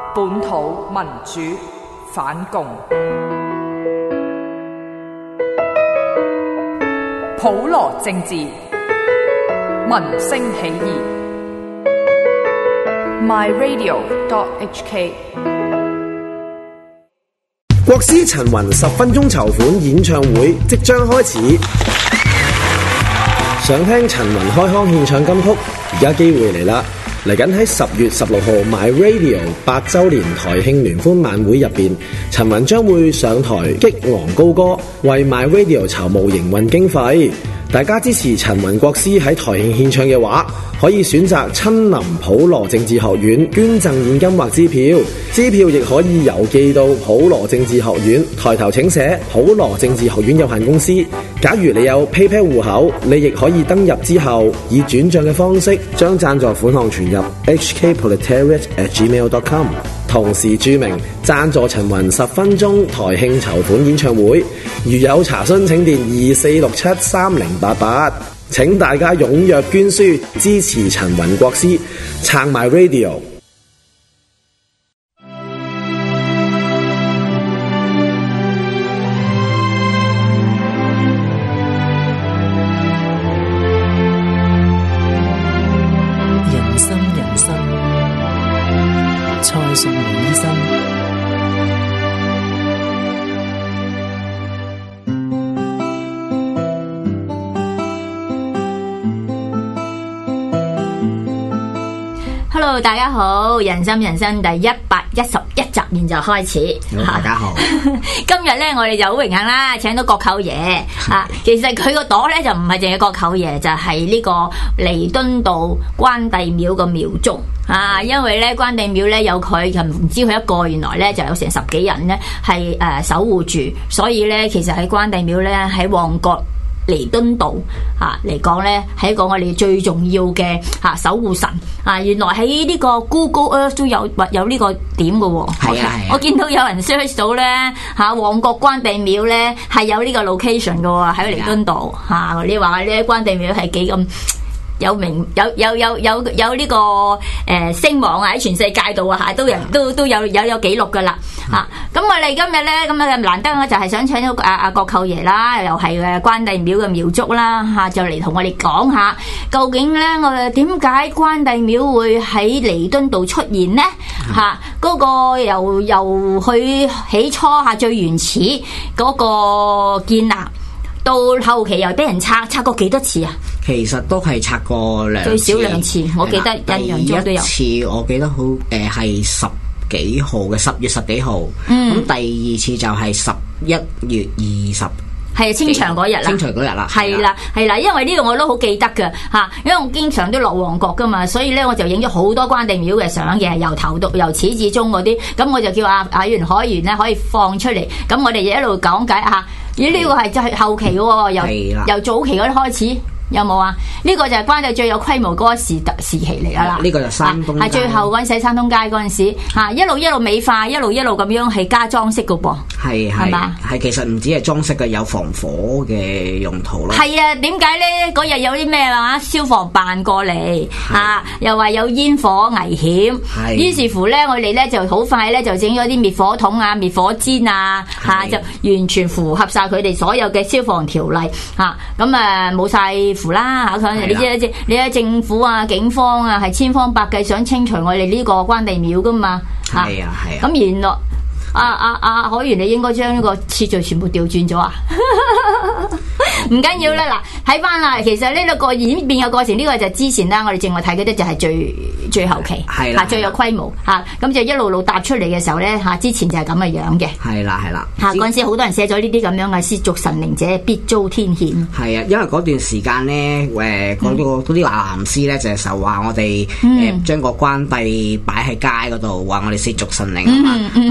本土民主反共，普羅政治，民聲起義。myradio.hk。 國師陳雲10分鐘籌款演唱會即將開始，想聽陳雲開腔獻唱金曲，而家機會嚟啦！嚟緊喺10月16號 MyRadio 8週年台慶聯歡晚會入邊，陳雲將會上台激昂高歌，為 MyRadio 籌募營運經費。大家支持陳雲國師喺台慶獻唱嘅話，可以選擇親臨普羅政治學院捐贈現金或支票，支票亦可以郵寄到普羅政治學院，抬頭請寫普羅政治學院有限公司。假如你有 PayPal 戶口，你亦可以登入之後以轉賬嘅方式將贊助款項存入 hkproletariat@gmail.com， 同時注明贊助陳雲10分鐘台慶籌款演唱會。如有查詢請電24673088。請大家踴躍捐書支持陳雲國師，撐埋 Radio。 人生蔡淑梅醫生。 Hello， 大家好，人生第111集現在開始。 大家好， 今日咧我哋就好榮幸啦，請到國舅爺啊。其實佢個朵咧就唔係淨係國舅爺，就係呢個彌敦道關帝廟個廟祝啊。因為咧關帝廟咧有佢，就唔知佢一個，原來咧就有成10幾人咧係守護住，所以咧其實喺關帝廟咧喺旺角彌敦道嚟講咧，係一個我哋最重要嘅守護神啊！原來喺呢個 Google Earth 都有呢個點嘅喎。係啊，我見到有人 search 到咧旺角關帝廟咧係有呢個 location 嘅喎，喺彌敦道嚇。你話咧關帝廟係幾咁有名，有呢個聲望啊！喺全世界度啊都有記錄噶啦嚇。咁我哋今日咧咁啊難得就係想請到阿國舅爺啦，又係關帝廟嘅廟祝啦嚇，就嚟同我哋講下究竟咧我哋點解關帝廟會喺彌敦道出現呢嚇？嗰個由佢起初最原始嗰個建立，到後期又俾人拆過幾多次啊？ 其實都係拆過最少2次，我記得印象中都有。 第一次我記得好係10幾號嘅10月10幾號，咁第二次就係11月20。係清場嗰日啦，係啦，因為呢個我都好記得嘅嚇，因為我經常都落旺角噶嘛，所以咧我就影咗好多關帝廟嘅相嘅，由始至終嗰啲，咁我就叫阿袁海源咧可以放出嚟，咁我哋一路講解嚇。咦？呢個係就係後期喎，由早期嗰啲開始。有冇啊？呢個就係關帝最有規模嗰個時期嚟噶啦。呢個就山東街，係最後嗰陣時山東街嗰陣時嚇，一路美化，一路咁樣係加裝飾噶噃。係嘛？係其實唔止係裝飾嘅，有防火嘅用途咯。係啊，點解咧？嗰日有啲咩話消防辦過嚟嚇，又話有煙火危險。於是乎咧，我哋咧就好快咧就整咗啲滅火筒啊、滅火氈啊嚇，就完全符合晒佢哋所有嘅消防條例嚇。咁冇晒啦嚇，你知政府啊、警方啊係千方百計想清除我哋呢個關帝廟噶嘛嚇。係啊。咁原來海源，你應該將呢個次序全部調轉咗啊！唔緊要啦，嗱睇翻啦，其實呢個演變嘅過程，呢個就之前啦，我哋正話睇嗰啲就係最後期，係啦，最有規模嚇，咁就一路搭出嚟嘅時候咧嚇，之前就係咁嘅樣嘅，係啦嚇，嗰陣時好多人寫咗呢啲咁樣嘅褻瀆神靈者必遭天譴。係啊，因為嗰段時間咧嗰啲華南師咧就係話我哋將個關帝擺喺街嗰度，話我哋褻瀆神靈啊嘛，咁其實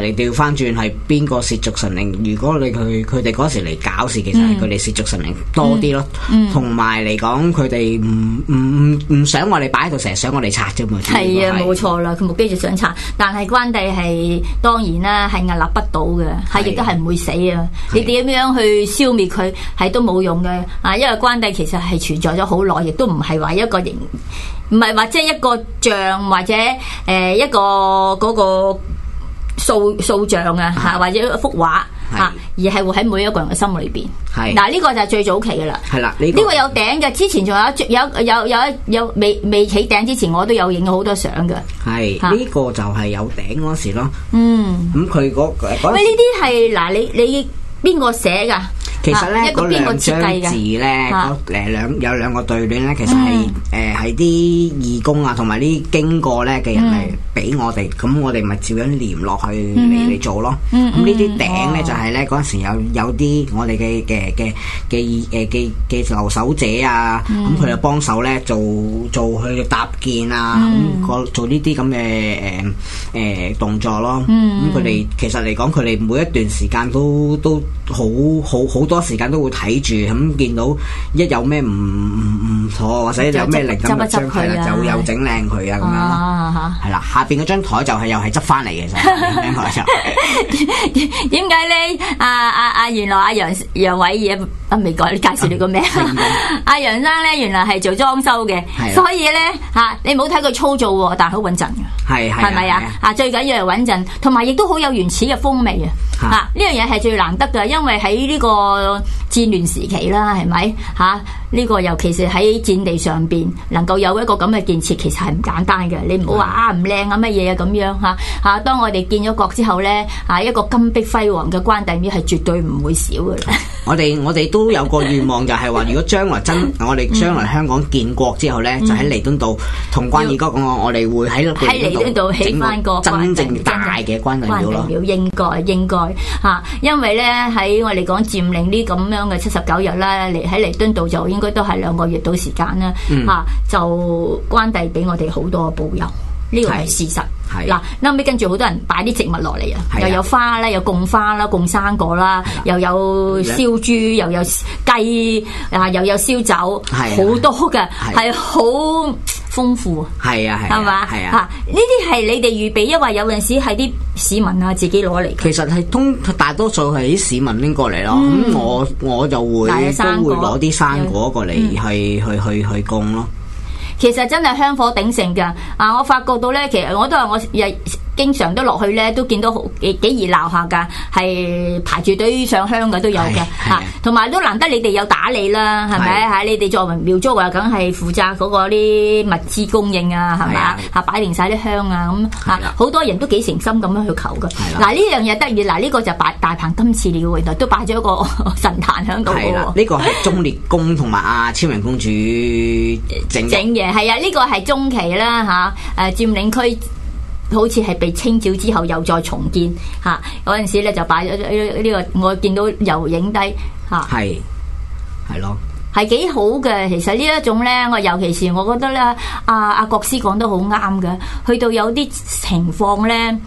哋調翻轉係邊個褻瀆神靈？如果你佢哋嗰時嚟搞事，其實係佢哋褻瀆神靈多啲咯。同埋嚟講，佢哋唔想我哋擺喺度，成日想我哋拆啫嘛。 係啊，冇錯啦，佢目標就想拆，但係關帝係當然啦，係屹立不倒嘅，係亦都係唔會死啊！你點樣去消滅佢係都冇用嘅啊！因為關帝其實係存在咗好耐，亦都唔係話一個形，唔係話即係一個像或者一個嗰個塑像啊嚇，或者一幅畫嚇，而係會喺每一個人嘅心裏邊。係嗱，呢個就係最早期嘅啦。係啦，呢個有頂嘅，之前仲有未起頂之前，我都有影咗好多相嘅。係呢個就係有頂嗰時咯。咁佢喂呢啲係嗱你邊個寫㗎？ 其實咧，嗰兩張字咧，有兩個對聯咧，其實係啲義工啊，同埋啲經過咧嘅人嚟俾我哋，咁我哋咪照樣連落去嚟做咯。咁呢啲頂咧就係咧嗰陣時有啲我哋嘅留守者啊，咁佢就幫手咧做去搭建啊，咁做呢啲咁嘅動作咯。咁佢哋其實嚟講，佢哋每一段時間都好多時間都會睇住，咁見到一有咩唔妥，或者有咩靈感嘅張係啦，就又整靚佢啊咁樣。係啦，下邊嗰張台就係又係執翻嚟嘅，就點解咧？原來阿楊偉業未講，你介紹你個名。阿楊生咧，原來係做裝修嘅，所以咧你唔好睇佢粗糙喎，但係好穩陣嘅。係咪啊？最緊要係穩陣，同埋亦都好有原始嘅風味啊！呢樣嘢係最難得㗎，因為喺呢個戰亂時期啦，係咪呢個尤其是喺戰地上邊能夠有一個咁嘅建設，其實係唔簡單嘅。你唔好話唔靚啊乜嘢啊咁樣當我哋建咗國之後咧一個金碧輝煌嘅關帝廟係絕對唔會少嘅。 我哋都有個願望，就係話如果將來我哋將來香港建國之後咧，就喺彌敦道同關二哥講我哋會喺彌敦道起翻個真正大嘅關帝廟咯。 應該因為咧喺我哋講佔領呢咁樣嘅79日啦，喺彌敦道就應該都係2個月到時間啦。就關帝俾我哋好多保佑，呢個係事實。嗱，後尾跟住好多人擺啲植物落嚟啊，又有花啦，有供花啦，供生果啦，又有燒豬，又有雞又有燒酒，好多嘅，係好豐富。係嘛？呢啲係你哋預備，因為有陣時係啲市民啊自己攞嚟。其實係大多數係啲市民拎過嚟咯。咁我就都會攞啲生果過嚟去供咯。 其實真係香火鼎盛㗎，我發覺到咧，其實我都話我經常都落去咧，都見到幾熱鬧下㗎，係排住隊上香嘅都有嘅，同埋都難得你哋有打理啦，係咪？你哋作為廟祝啊，梗係負責嗰個啲物資供應啊，係咪？擺定晒啲香啊，咁好多人都幾誠心咁樣去求㗎。嗱呢樣嘢得意，呢個就大鵬金翅鳥，原來都擺咗一個神壇喺度嘅喎。 呢個係忠烈公同埋千榮公主整嘅。係啊，呢個係中期啦佔領區好似係被清剿之後又再重建嗰陣時咧就擺咗呢個，我見到又影低係咯，係幾好嘅。其實呢一種咧，我尤其是我覺得咧，阿國師講得好啱嘅，去到有啲情況咧，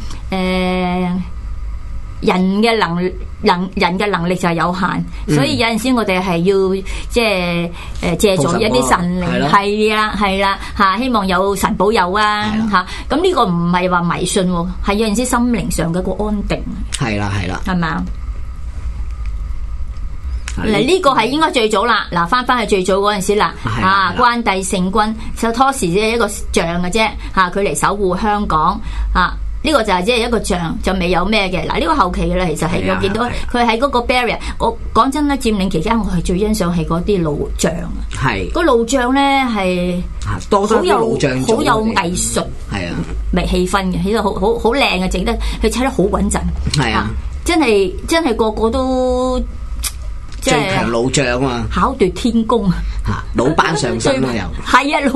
人嘅能力就係有限，所以有陣時我哋係要即係借助一啲神靈，係啦希望有神保佑啊咁呢個唔係話迷信喎，係有陣時心靈上嘅一個安定。係啦，係咪啊？嗱呢個係應該最早啦，嗱翻去最早嗰陣時啦，關帝聖君就初時只係一個像嘅啫，佢嚟守護香港呢個就係只係一個像，就未有咩嘅。嗱呢個後期嘅啦，其實係我見到佢喺嗰個 barrier。我講真啦，佔領期間我係最欣賞係嗰啲路障啊。係個路障咧係好有藝術咪氣氛嘅，其實好靚嘅，整得佢砌得好穩陣。係啊，真係個個都最強路障啊！ 巧奪天工啊！ 老班上身啊又係啊，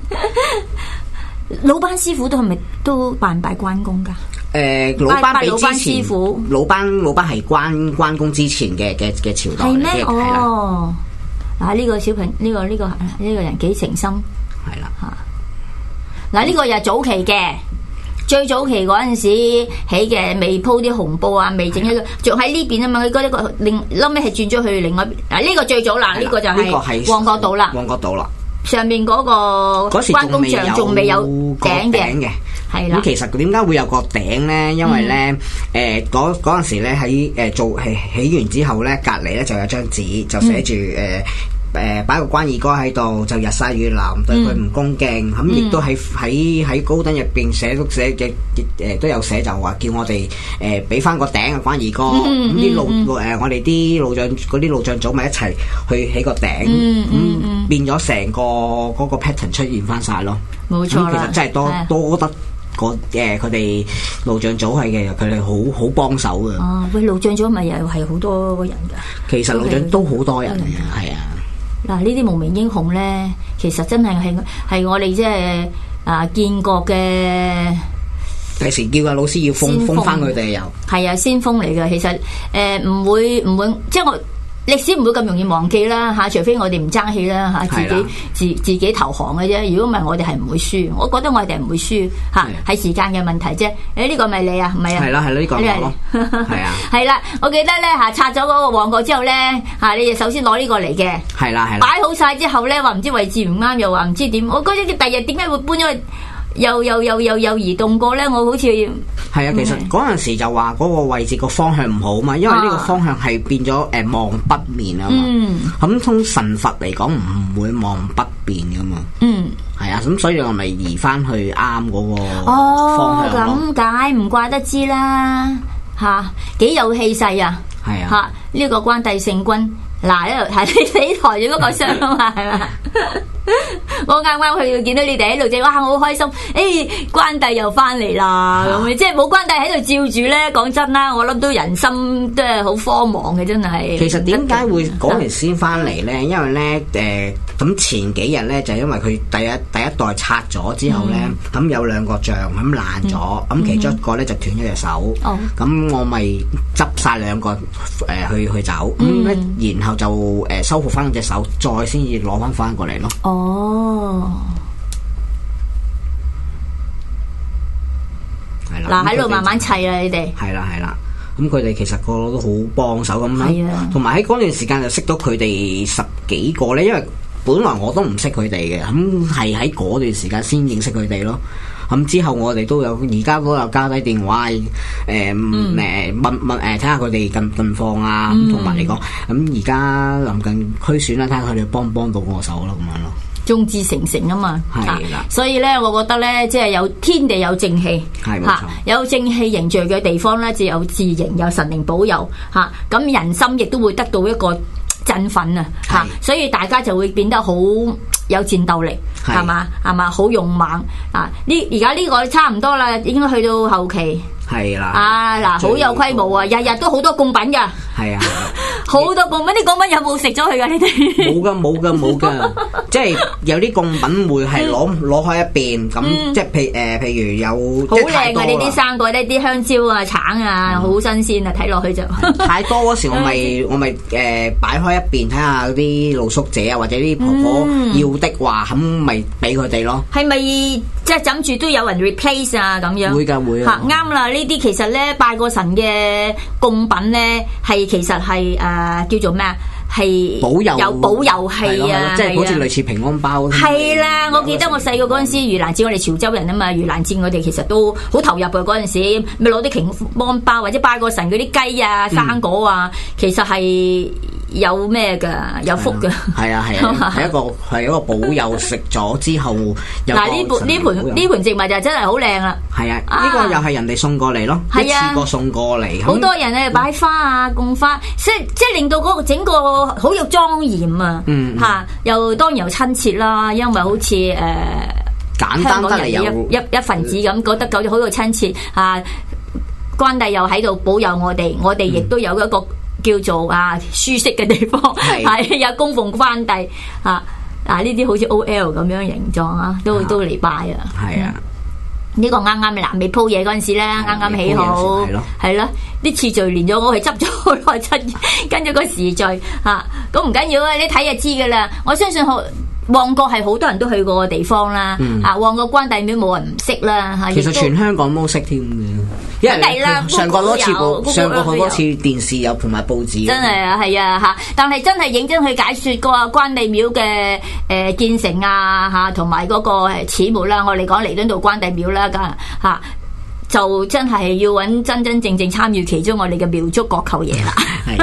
老班師傅都係咪都拜唔拜關公噶？ 老班比之前師傅， 老班係關公之前嘅朝代。係咩？ 哦，呢個小朋呢個人幾誠心。係啦，嗱呢個又係早期嘅。 最早期嗰陣時起嘅，未鋪啲紅布啊，未整一個，仲喺呢邊啊嘛。佢嗰個後尾係轉咗去另外一邊。呢個最早啦，呢個就係旺角島啦。 旺角島啦。 上面嗰個關公像仲未有頂嘅，係啦。 咁其實點解會有個頂咧？因為咧，嗰陣時咧喺起完之後咧，隔離咧就有張紙，就寫住擺個關二哥喺度，就日曬雨淋，對佢唔恭敬。咁亦都喺高登入邊寫嘅都有寫，就話叫我哋俾翻個頂啊關二哥。咁啲我哋啲老將嗰啲老將組咪一齊去起個頂，咁變咗成個嗰個 pattern 出現翻晒咯。 冇錯啦， 其實真係多得佢哋老將組係嘅，佢哋好幫手嘅。 哦，喂，老將組咪又係好多人㗎？ 其實老將都好多人嘅，係啊。 嗱，呢啲無名英雄咧，其實真係我哋即係見過嘅。 第時叫個老師要封翻佢哋又係啊，先鋒嚟嘅。其實唔會即係我歷史唔會咁容易忘記啦嚇，除非我哋唔爭氣啦嚇，自己投降嘅啫。如果唔係，我哋係唔會輸。我覺得我哋唔會輸嚇，係時間嘅問題啫。呢個咪你啊，唔係啊？係啦， 呢個我咯，係啊。 係啦，我記得咧嚇，拆咗嗰個旺角之後咧嚇，你哋首先攞呢個嚟嘅。係啦。擺好晒之後咧，話唔知位置唔啱，又話唔知點。我覺得第日點解會搬咗去？又移動過咧，我好似係啊。其實嗰陣時就話嗰個位置個方向唔好嘛，因為呢個方向係變咗望北面啊嘛。咁從神佛嚟講唔會望北邊噶嘛。係啊，咁所以我咪移翻去啱嗰個方向咯。 咁解唔怪得知啦嚇，幾有氣勢啊！係啊嚇，呢個關帝聖君嗱，呢度睇你死抬住嗰個箱啊嘛，係嘛？我啱啱去見到你哋喺度就哇，我好開心！關帝又翻嚟啦，咁即係冇關帝喺度照住咧。講真啦，我諗到人心都係好慌忙嘅，真係。 其實點解會嗰年先翻嚟咧？因為咧咁前幾日咧就因為佢第一代拆咗之後咧，咁有兩個像咁爛咗，咁其中一個咧就斷咗隻手。咁我咪執晒兩個去走，咁咧然後就修復翻隻手，再先至攞翻過嚟咯。係啦， 嗱喺度慢慢砌啦，你哋係啦，咁佢哋其實個個都好幫手咁樣，同埋喺嗰段時間就識到佢哋10幾個咧，因為本來我都唔識佢哋嘅，咁係喺嗰段時間先認識佢哋咯。咁之後我哋都有，而家都有交低電話，問睇下佢哋近況啊，同埋嚟講，咁而家臨近區選啦，睇下佢哋幫到我手咯，咁樣咯。 眾志成城啊嘛， 係啦， 所以咧，我覺得咧，即係有天地有正氣， 係冇錯， 有正氣凝聚嘅地方咧，就有自營，有神靈保佑嚇，咁人心亦都會得到一個振奮啊嚇，所以大家就會變得好有戰鬥力，係嘛，好勇猛啊！而家呢個差唔多啦，應該去到後期。 係啦， 嗱，好有規模啊，日日都好多貢品噶。係啊，好多貢品，啲貢品有冇食咗佢噶？你哋冇噶，即係有啲貢品會係攞開一邊咁，即係譬如有好靚啊！呢啲生果，呢啲香蕉啊、橙啊，好新鮮啊，睇落去就太多嗰時，我咪擺開一邊睇下嗰啲露宿者啊，或者啲婆婆要的話，咁咪俾佢哋咯。係咪即係枕住都有人 replace 啊？咁樣會㗎啱啦。呢啲其實咧拜過神嘅貢品咧，係其實係叫做咩啊？係保佑係啊， 即係好似類似平安包。 係啦，我記得我細個嗰陣時，盂蘭節我哋潮州人啊嘛，盂蘭節我哋其實都好投入嘅嗰陣時，咪攞啲平安包或者拜過神嗰啲雞啊、生果啊，其實係有咩㗎？有福㗎。係啊，係一個保佑，食咗之後。 嗱呢盤植物就真係好靚啦。 係啊，呢個又係人哋送過嚟咯，一次過送過嚟。 好多人咧擺花啊、供花，即係令到嗰個整個好有莊嚴啊！嚇，又當然又親切啦，因為好似簡單得嚟有一份子咁，覺得好有親切啊！關帝又喺度保佑我哋，我哋亦都有一個叫做舒適嘅地方，係有供奉關帝啊！呢啲好似 OL 咁樣形狀啊，都嚟拜啊！係啊！呢個啱啱未鋪嘢嗰陣時咧，啱啱起好，係咯，啲次序連咗我係執咗好耐跟咗個時序嚇，咁唔緊要啊！你睇就知噶啦。我相信旺角係好多人都去過嘅地方啦，旺角關帝廟冇人唔識啦嚇。 其實全香港都識添嘅，因為上過多次好多次電視有同埋報紙。 真係啊，係啊嚇！但係真係認真去解説個關帝廟嘅建成啊嚇，同埋嗰個始末啦，我哋講彌敦道關帝廟啦，咁嚇。就真係要揾真真正正參與其中我哋嘅廟祝國舅爺啦。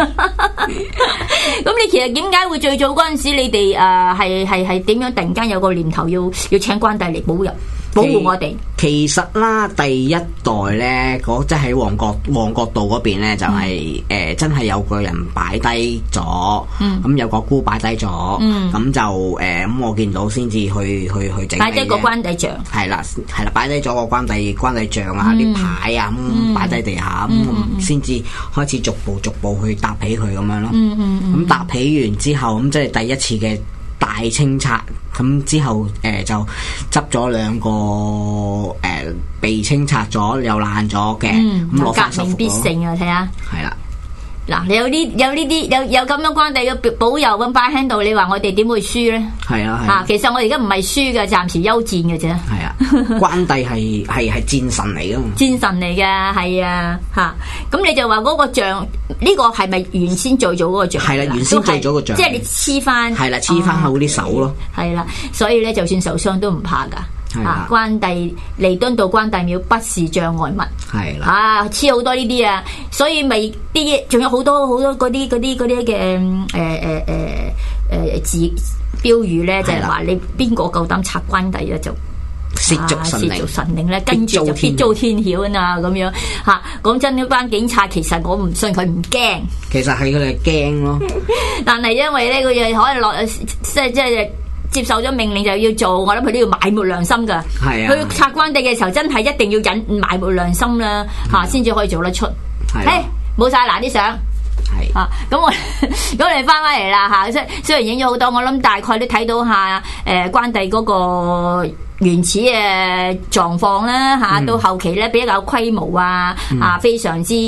咁你其實點解會最早嗰陣時你哋係點樣突然間有個念頭要請關帝嚟保護我哋？ 其實啦，第一代咧，即係喺旺角道嗰邊咧，就係真係有個人擺低咗，咁有個姑擺低咗，咁就咁我見到先至去整。 擺低個關帝像。係啦， 擺低咗個關帝像啊，啲牌啊咁擺低地下，咁先至開始逐步去搭起佢咁樣咯。咁搭起完之後，咁即係第一次嘅大清拆，咁之後就執咗兩個被清拆咗又爛咗嘅，咁攞翻革命必勝啊！睇下， 係啦， 嗱，你有咁樣關帝嘅保佑咁擺喺度，你話我哋點會輸咧？係啊，其實我哋而家唔係輸嘅，暫時休戰嘅啫。係啊， 關帝係戰神嚟噶嘛？戰神嚟嘅，係啊，嚇！咁你就話嗰個像呢個係咪原先最早嗰個像？ 係啦，原先最早個像， 即係你黐翻。係啦， 黐翻好啲手咯。係啦，所以咧，就算受傷都唔怕㗎。關帝彌敦道關帝廟不是障礙物。係啦，黐好多呢啲啊，所以咪啲仲有好多嗰啲嘅字標語咧，就係話你邊個夠膽拆關帝咧就褻瀆神靈咧，跟住就必遭天曉啊咁樣嚇。講真，呢班警察其實我唔信佢唔驚， 其實係佢哋驚咯。 但係因為咧，佢又可以落即係接受咗命令就要做，我諗佢都要埋沒良心㗎。係啊，佢拆關帝嘅時候真係一定要埋沒良心啦嚇，先至可以做得出。係冇晒嗱啲相。係啊，咁我哋翻嚟啦嚇，雖然影咗好多，我諗大概都睇到下關帝嗰個原始嘅狀況啦嚇，到後期咧比較規模非常之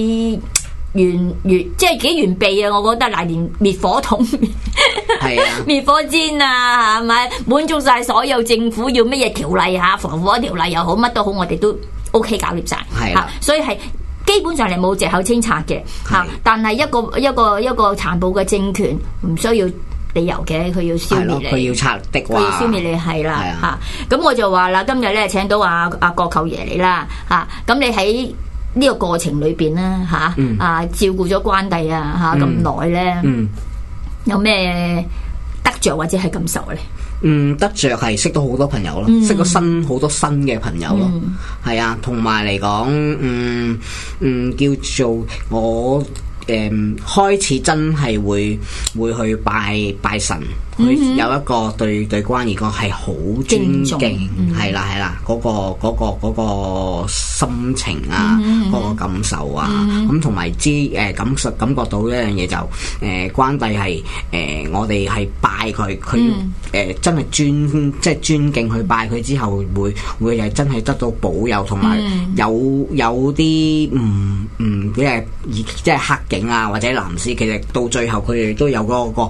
即係幾完備啊！我覺得嗱，連滅火筒係啊，滅火氈啊，係咪滿足晒所有政府要乜嘢條例嚇，防火條例又好，乜都好，我哋都 OK 搞掂晒。係啊，所以係。基本上係冇藉口清拆嘅嚇，但係一個殘暴嘅政權唔需要理由嘅，佢要消滅你， 佢要拆的話， 佢要消滅你係啦嚇。咁我就話啦，今日咧請到阿國舅爺嚟啦嚇，咁你喺呢個過程裏邊咧嚇照顧咗關帝啊嚇咁耐咧，有咩得着或者係感受咧？ 得着係識到好多朋友咯，識到好多新嘅朋友咯，係啊，同埋嚟講，叫做我開始真係會去拜神，佢有一個對關二哥係好尊敬，係啦，嗰個心情啊，嗰個感受啊，咁同埋感覺到一樣嘢就關帝係我哋係拜佢，佢真係尊敬去拜佢之後，會係真係得到保佑，同埋有啲即係黑警啊或者藍絲，其實到最後佢哋都有嗰個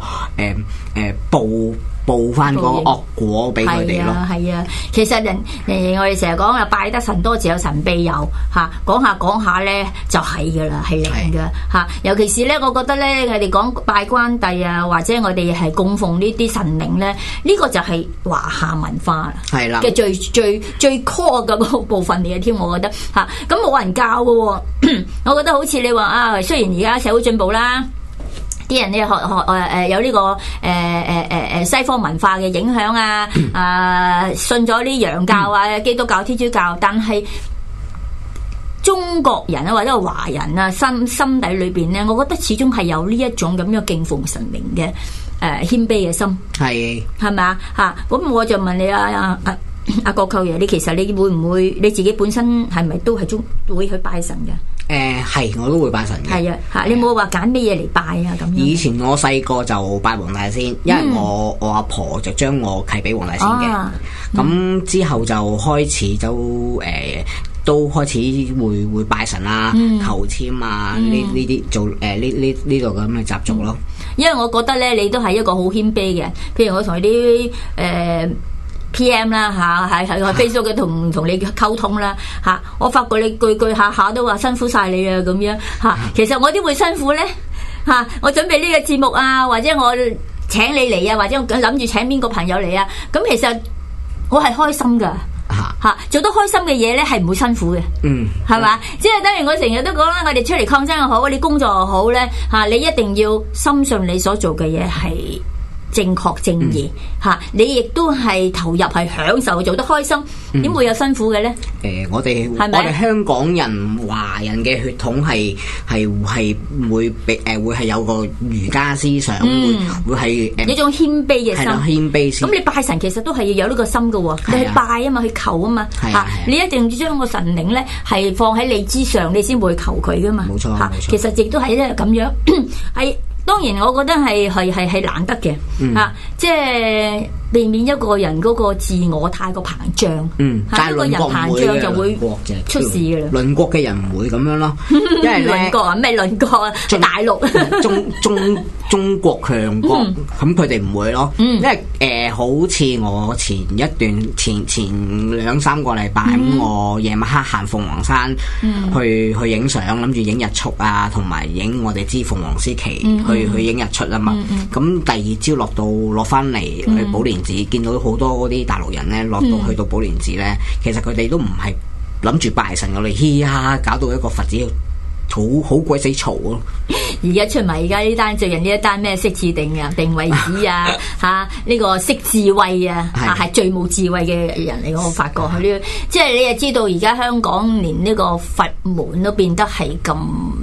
報翻個惡果俾佢哋咯。 係啊，其實我哋成日講啊，拜得神多自有神庇佑嚇，講下咧就係噶啦，係靈噶嚇。尤其是咧，我覺得咧，我哋講拜關帝啊，或者我哋係供奉呢啲神靈咧，呢個就係華夏文化啦，係啦嘅最 core 嘅嗰個部分嚟嘅添，我覺得嚇。咁冇人教嘅喎，我覺得好似你話啊，雖然而家社會進步啦。啲人咧有呢個西方文化嘅影響信咗啲洋教啊、基督教、天主教，但係中國人啊或者華人啊心底裏邊咧，我覺得始終係有呢一種咁樣敬奉神明嘅謙卑嘅心，係咪啊嚇？咁我就問你阿國舅爺，你其實你會唔會你自己本身係咪都係會去拜神嘅？ 係，我都會拜神嘅。係啊， 嚇你冇話揀咩嘢嚟拜啊咁樣。 以前我細個就拜黃大仙，因為我阿婆就將我契俾黃大仙嘅。咁之後就開始都開始會拜神啊、求籤啊呢啲做呢度咁嘅習俗咯。 因為我覺得咧，你都係一個好謙卑嘅人。譬如我同啲PM 啦嚇，喺 Facebook 嘅同你溝通啦嚇，我發覺你句下下都話辛苦晒你啊咁樣嚇。其實我都會辛苦咧嚇，我準備呢個節目啊，或者我請你嚟啊，或者我諗住請邊個朋友嚟啊，咁其實我係開心噶嚇，做得開心嘅嘢咧係唔會辛苦嘅，係嘛？即係等於我成日都講啦，我哋出嚟抗爭又好，你工作又好咧嚇，你一定要深信你所做嘅嘢係正確正義嚇，你亦都係投入係享受做得開心，點會有辛苦嘅咧？ 我哋香港人華人嘅血統係會會係有個儒家思想，會係一種謙卑嘅心。 謙卑先。 咁你拜神其實都係要有呢個心嘅喎，你去拜啊嘛，去求啊嘛嚇，你一定要將個神靈咧係放喺你之上，你先會求佢噶嘛。 冇錯， 其實亦都係咧咁樣係。當然，我覺得係難得嘅嚇，即係避免一個人嗰個自我太過膨脹。 但係鄰國唔會嘅， 就會出事嘅啦。 鄰國嘅人唔會咁樣咯，因為鄰國啊，咩鄰國啊？大陸中國強國，咁佢哋唔會咯。因為好似我前2-3個禮拜咁，我夜晚黑行鳳凰山去影相，諗住影日出啊，同埋影我哋支鳳凰絲旗。去影日出啊嘛，咁第二朝落翻嚟去寶蓮寺，見到好多嗰啲大陸人咧，落到去到寶蓮寺咧，其實佢哋都唔係諗住拜神，我哋嘻哈搞到一個佛寺好鬼死嘈咯。 而家出埋而家呢單最近呢一單咩識字定位子啊嚇，呢個識智慧啊係最冇智慧嘅人嚟，我發覺佢呢，即係你又知道而家香港連呢個佛門都變得係咁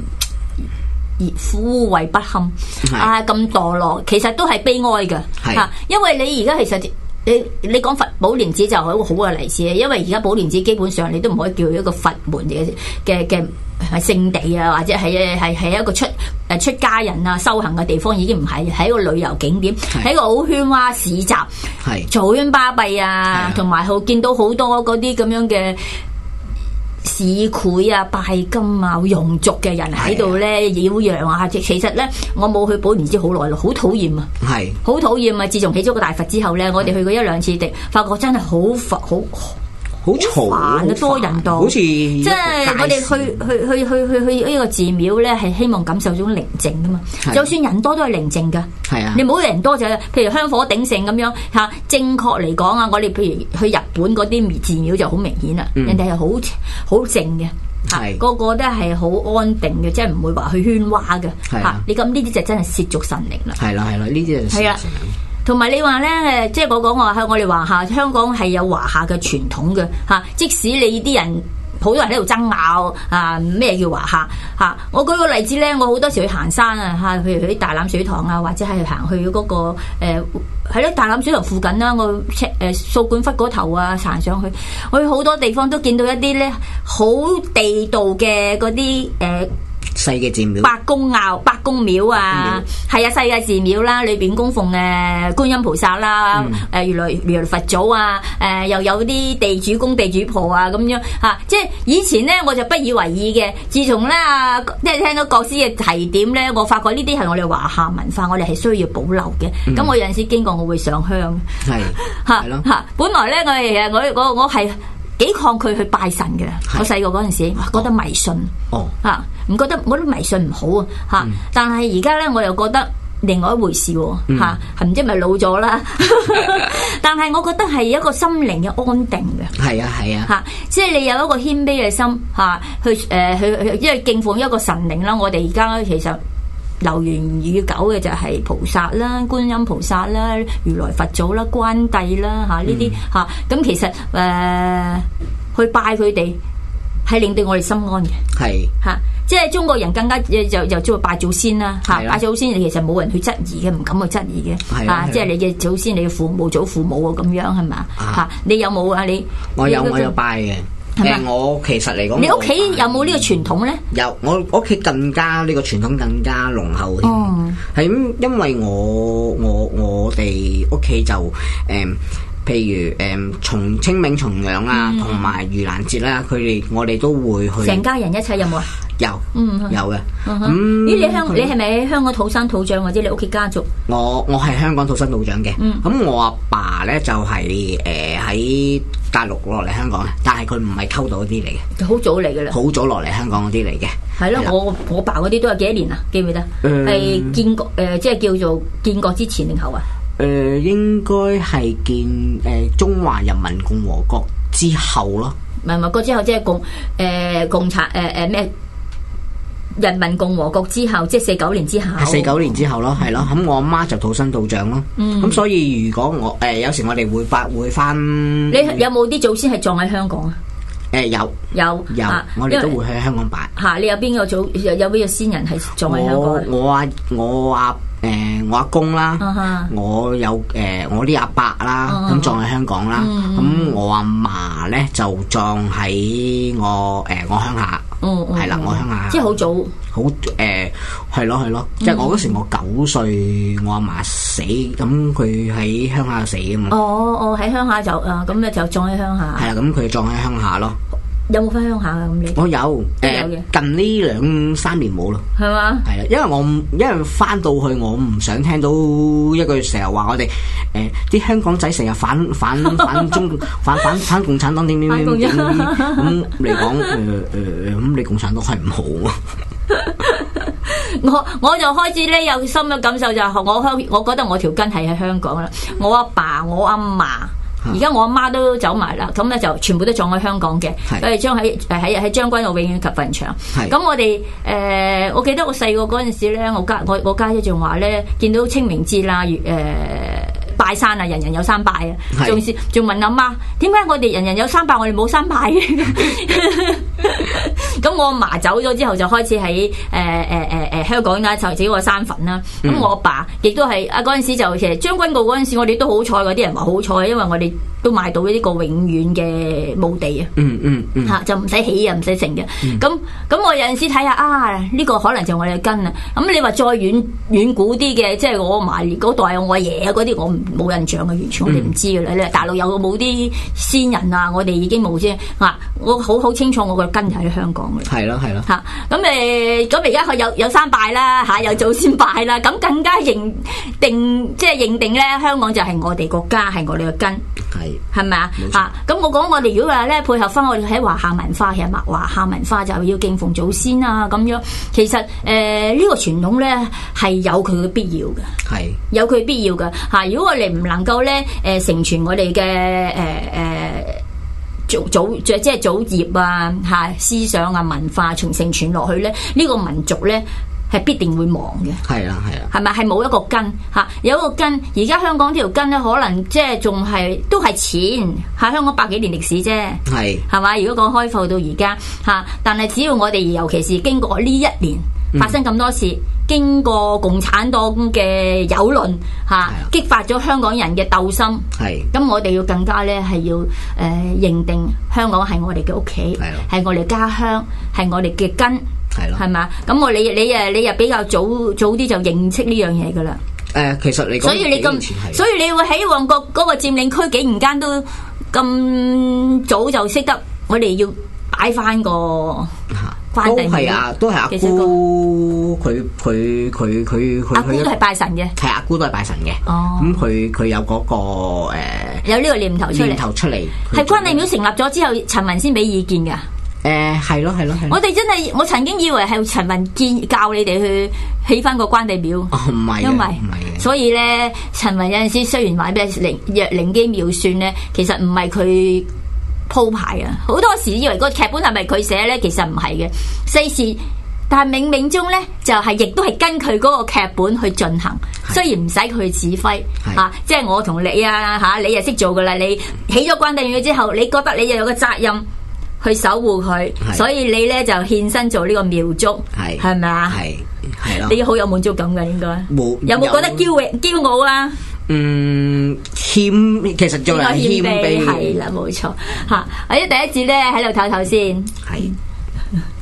污穢不堪咁墮落，其實都係悲哀嘅嚇。因為你而家其實你講佛寶蓮寺就係一個好嘅例子，因為而家寶蓮寺基本上你都唔可以叫一個佛門嘅聖地啊，或者係一個出家人啊修行嘅地方，已經唔係一個旅遊景點，係一個好喧嘩市集，嘈喧巴閉啊，同埋見到好多嗰啲咁樣嘅市儈啊、拜金啊、庸俗嘅人喺度咧擾攘啊！其實咧，我冇去寶蓮寺好耐咯，好討厭啊！好討厭啊！自從起咗個大佛之後咧，我哋去過1-2次地，發覺真係好嘈啊，多人到，好似即係我哋去呢個寺廟咧，係希望感受種寧靜噶嘛。就算人多都係寧靜噶，你唔好人多就譬如香火鼎盛咁樣嚇。正確嚟講啊，我哋譬如去日本嗰啲寺廟就好明顯啦，人哋係好靜嘅，個個都係好安定嘅，即係唔會話去喧嘩嘅嚇。你咁呢啲就真係褻瀆神靈啦。係啦，呢啲就係啦。同埋你話咧，即係我講話我哋華夏香港係有華夏嘅傳統嘅嚇，即使你啲人好多人喺度爭拗啊，咩叫華夏嚇？我舉個例子咧，我好多時去行山啊嚇，譬如去啲大欖水塘啊，或者係行去嗰個係咯大欖水塘附近啦，我掃管笏嗰頭啊行上去，我去好多地方都見到一啲咧好地道嘅嗰啲細嘅寺廟， 白公廟啊，係啊，細嘅寺廟啦，裏邊供奉觀音菩薩啦，如來佛祖啊，又有啲地主公、地主婆啊咁樣嚇，即係以前咧我就不以為意嘅，自從咧即係聽到國師嘅提點咧，我發覺呢啲係我哋華夏文化，我哋係需要保留嘅。咁我有陣時經過我會上香，係嚇，本來咧我係幾抗拒去拜神嘅，我細個嗰陣時覺得迷信，唔覺得我都迷信唔好啊，但係而家咧我又覺得另外一回事喎，唔知咪老咗啦，但係我覺得係一個心靈嘅安定嘅，係啊，即係你有一個謙卑嘅心去因為敬奉一個神靈啦，我哋而家其實流傳已久嘅就係菩薩啦、觀音菩薩啦、如來佛祖啦、關帝啦呢啲咁其實去拜佢哋係令到我哋心安嘅，即係中國人更加就做拜祖先啦，拜祖先其實冇人去質疑嘅，唔敢去質疑嘅，即係你嘅祖先、你嘅祖父母啊咁樣係嘛？你有冇啊？ 我有拜嘅。我其實嚟講， 你屋企有冇呢個傳統咧？ 有，我屋企更加呢個傳統更加濃厚添。係因為我哋屋企就譬如清明重陽啊，同埋盂蘭節啦，我哋都會去。 成家人一齊有冇啊？ 有，有嘅。 咦，你係咪喺香港土生土長，或者你屋企家族？ 我係香港土生土長嘅。咁我阿爸咧就係喺大陸落嚟香港嘅，但係佢唔係溝到嗰啲嚟嘅， 好早嚟嘅啦， 好早落嚟香港嗰啲嚟嘅。 係咯，我爸嗰啲都係幾多年啊？記唔記得？係建國即係叫做建國之前定後啊？ 應該係中華人民共和國之後咯。 唔係國之後，即係共產咩？人民共和國之後，即係49年之後。 49年之後咯，係咯。咁我阿媽就土生土長咯。咁所以如果我有時我哋會翻。你有冇啲祖先係葬喺香港啊？ 有，我哋都會喺香港擺。 你有邊個有邊個先人係葬喺香港？ 我阿公啦，我有我啲阿伯啦，咁葬喺香港啦。咁我阿嫲咧就葬喺我鄉下。係啦，我鄉下。即係好早。 好係咯，即係我嗰時我9歲，我阿嫲死，咁佢喺鄉下死啊嘛。 喺鄉下就咁咧就葬喺鄉下。 係啦，咁佢葬喺鄉下咯。 有冇翻鄉下啊？咁你？ 我有，近呢2-3年冇咯。係嘛？係啦，因為翻到去我唔想聽到一句成日話我哋啲香港仔成日反共產黨點咁嚟講咁你共產黨係唔好啊？ 我就開始咧有深嘅感受就係我覺得我條根係喺香港啦。我阿爸我阿嫲。而家我阿媽都走埋啦，咁咧就全部都葬喺香港嘅，佢哋將喺將軍澳永遠及墳場。咁我哋我記得我細個嗰陣時咧，我家姐仲話咧，見到清明節啦，拜山啊，人人有山拜啊，仲問阿媽點解我哋人人有山拜，我哋冇山拜嘅？咁我阿嫲走咗之後，就開始喺香港啦，就自己個山墳啦。咁我阿爸亦都係嗰陣時就其實將軍澳嗰陣時，我哋都好彩，嗰啲人話好彩，因為我哋都買到呢個永遠嘅墓地啊。就唔使起啊，唔使成嘅。咁我有陣時睇下呢個可能就我哋嘅根啊。咁你話再遠古啲嘅，即係我阿嫲嗰代，我阿爺啊嗰啲，我冇印象嘅，完全我哋唔知嘅啦。你話大陸有冇啲先人啊？我哋已經冇啫。我好清楚我個根就喺香港嘅。 係咯。 咁而家佢有山拜啦，有祖先拜啦，咁更加認定咧，香港就係我哋國家，係我哋嘅根。係咪啊？咁我講我哋如果話咧配合翻我哋喺華夏文化，其實華夏文化就要敬奉祖先啊咁樣。其實呢個傳統咧係有佢嘅必要嘅，有佢必要嘅嚇。如果我哋唔能夠咧承傳我哋嘅即係祖業啊思想啊文化承傳落去咧，呢個民族咧係必定會亡嘅。係咪係冇一個根有一個根。而家香港條根咧，可能即係仲係都係前香港100幾年歷史啫。係嘛？如果講開埠到而家但係只要我哋尤其是經過呢1年發生咁多事，經過共產黨嘅蹂躪激發咗香港人嘅鬥心。咁我哋要更加咧係要認定香港係我哋嘅屋企，係我哋家鄉，係我哋嘅根。係嘛？咁你又比較早啲就認識呢樣嘢噶啦。 其實你講， 所以你會喺旺角嗰個佔領區竟然間都咁早就識得，我哋要擺翻個關帝廟。 都係阿姑佢阿姑都係拜神嘅。 阿姑都係拜神嘅。咁佢有嗰個有呢個念頭出嚟。係關帝廟成立咗之後，陳雲先俾意見噶。 係咯。 我哋真係，我曾經以為係陳雲教你哋去起翻個關帝廟。唔係，因為所以咧，陳雲有陣時雖然話咩靈機妙算咧，其實唔係佢鋪排啊。好多時以為個劇本係咪佢寫咧，其實唔係嘅。世事，但係冥冥中咧就係亦都係跟佢嗰個劇本去進行。雖然唔使佢指揮即係我同你你又識做噶啦。你起咗關帝廟之後，你覺得你又有個責任去守護佢，所以你咧就獻身做呢個廟祝，係咪啊？係咯，你好有滿足感噶，應該有冇覺得驕傲啊？ 其實仲係謙卑， 係啦，冇錯吓。或者第一節咧喺度唞唞先。 係。